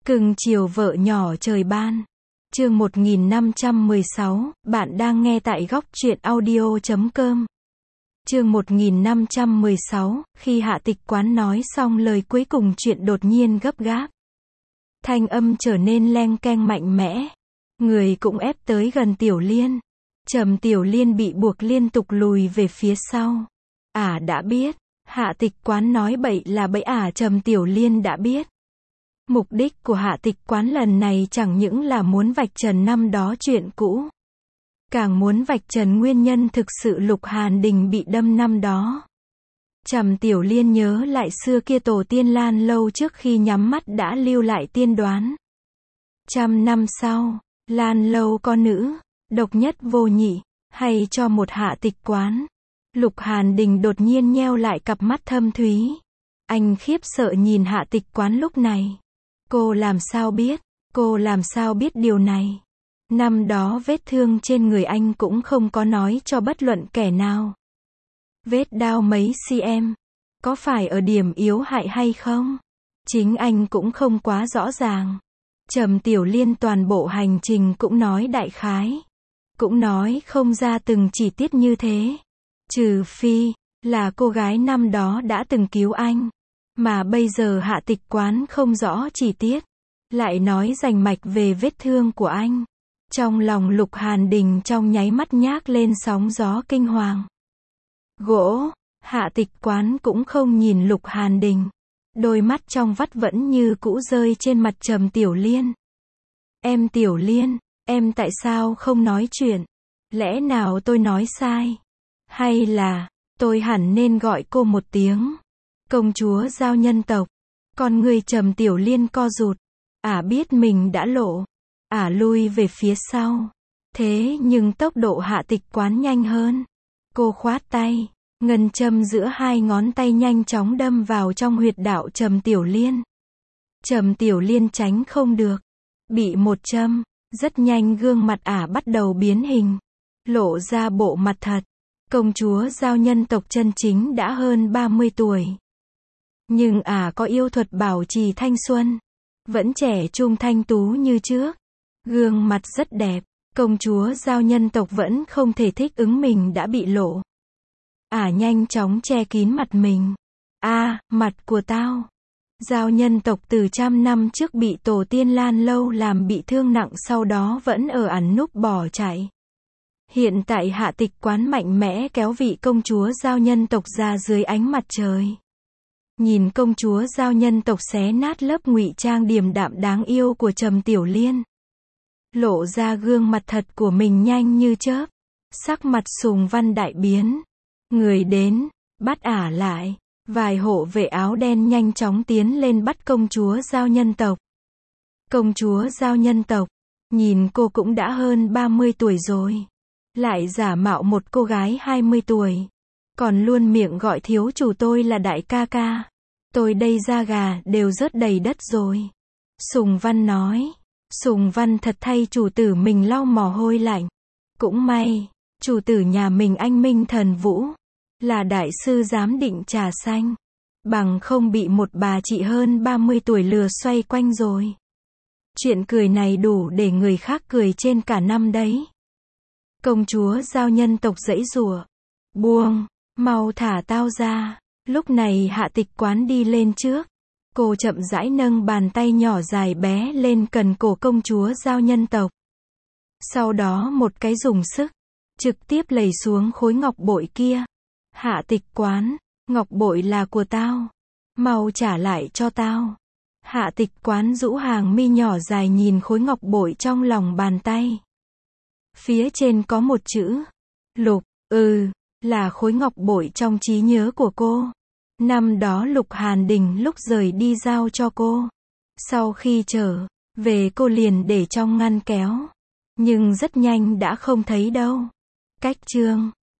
Cưng chiều vợ nhỏ trời ban. Chương 1516, bạn đang nghe tại góc truyện audio.com. Chương 1516, khi Hạ Tịch Quán nói xong lời cuối cùng chuyện đột nhiên gấp gáp. Thanh âm trở nên leng keng mạnh mẽ. Người cũng ép tới gần Tiểu Liên. Trầm Tiểu Liên bị buộc liên tục lùi về phía sau. Đã biết. Hạ Tịch Quán nói bậy là bậy Trầm Tiểu Liên đã biết. Mục đích của Hạ Tịch Quán lần này chẳng những là muốn vạch trần năm đó chuyện cũ, càng muốn vạch trần nguyên nhân thực sự Lục Hàn Đình bị đâm năm đó. Trầm Tiểu Liên nhớ lại xưa kia tổ tiên Lan Lâu trước khi nhắm mắt đã lưu lại tiên đoán. 100 năm sau, Lan Lâu có nữ, độc nhất vô nhị, hay cho một Hạ Tịch Quán. Lục Hàn Đình đột nhiên nheo lại cặp mắt thâm thúy. Anh khiếp sợ nhìn Hạ Tịch Quán lúc này. Cô làm sao biết điều này? Năm đó vết thương trên người anh cũng không có nói cho bất luận kẻ nào. Vết đao mấy cm, có phải ở điểm yếu hại hay không? Chính anh cũng không quá rõ ràng. Trầm Tiểu Liên toàn bộ hành trình cũng nói đại khái. Cũng nói không ra từng chi tiết như thế. Trừ phi, là cô gái năm đó đã từng cứu anh. Mà bây giờ Hạ Tịch Quán không rõ chi tiết. Lại nói rành mạch về vết thương của anh. Trong lòng Lục Hàn Đình trong nháy mắt nhác lên sóng gió kinh hoàng. Gỗ, Hạ Tịch Quán cũng không nhìn Lục Hàn Đình. Đôi mắt trong vắt vẫn như cũ rơi trên mặt Trầm Tiểu Liên. Em Tiểu Liên, em tại sao không nói chuyện? Lẽ nào tôi nói sai? Hay là, tôi hẳn nên gọi cô một tiếng công chúa giao nhân tộc? Con người Trầm Tiểu Liên co rụt. Biết mình đã lộ. Lui về phía sau. Thế nhưng tốc độ Hạ Tịch Quán nhanh hơn. Cô khoát tay. Ngân châm giữa hai ngón tay nhanh chóng đâm vào trong huyệt đạo Trầm Tiểu Liên. Trầm Tiểu Liên tránh không được. Bị một châm. Rất nhanh gương mặt bắt đầu biến hình. Lộ ra bộ mặt thật. Công chúa giao nhân tộc chân chính đã hơn 30 tuổi. Nhưng có yêu thuật bảo trì thanh xuân. Vẫn trẻ trung thanh tú như trước. Gương mặt rất đẹp. Công chúa giao nhân tộc vẫn không thể thích ứng mình đã bị lộ. Nhanh chóng che kín mặt mình. Mặt của tao. Giao nhân tộc từ 100 năm trước bị tổ tiên Lan Lâu làm bị thương nặng, sau đó vẫn ở ẩn núp bỏ chạy. Hiện tại Hạ Tịch Quán mạnh mẽ kéo vị công chúa giao nhân tộc ra dưới ánh mặt trời. Nhìn công chúa giao nhân tộc xé nát lớp ngụy trang điềm đạm đáng yêu của Trầm Tiểu Liên. Lộ ra gương mặt thật của mình nhanh như chớp. Sắc mặt Sùng Văn đại biến. Người đến, bắt lại. Vài hộ vệ áo đen nhanh chóng tiến lên bắt công chúa giao nhân tộc. Công chúa giao nhân tộc, nhìn cô cũng đã hơn 30 tuổi rồi. Lại giả mạo một cô gái 20 tuổi. Còn luôn miệng gọi thiếu chủ tôi là đại ca ca. Tôi đây da gà đều rớt đầy đất rồi. Sùng Văn nói. Sùng Văn thật thay chủ tử mình lau mồ hôi lạnh. Cũng may, chủ tử nhà mình anh Minh Thần Vũ là đại sư giám định trà xanh. Bằng không bị một bà chị hơn 30 tuổi lừa xoay quanh rồi. Chuyện cười này đủ để người khác cười trên cả năm đấy. Công chúa giao nhân tộc giãy giụa. Buông, mau thả tao ra. Lúc này Hạ Tịch Quán đi lên trước. Cô chậm rãi nâng bàn tay nhỏ dài bé lên cần cổ công chúa giao nhân tộc. Sau đó một cái dùng sức, trực tiếp lầy xuống khối ngọc bội kia. Hạ Tịch Quán, ngọc bội là của tao. Mau trả lại cho tao. Hạ Tịch Quán rũ hàng mi nhỏ dài nhìn khối ngọc bội trong lòng bàn tay. Phía trên có một chữ. Lục, là khối ngọc bội trong trí nhớ của cô. Năm đó Lục Hàn Đình lúc rời đi giao cho cô. Sau khi trở về cô liền để trong ngăn kéo. Nhưng rất nhanh đã không thấy đâu. Cách chương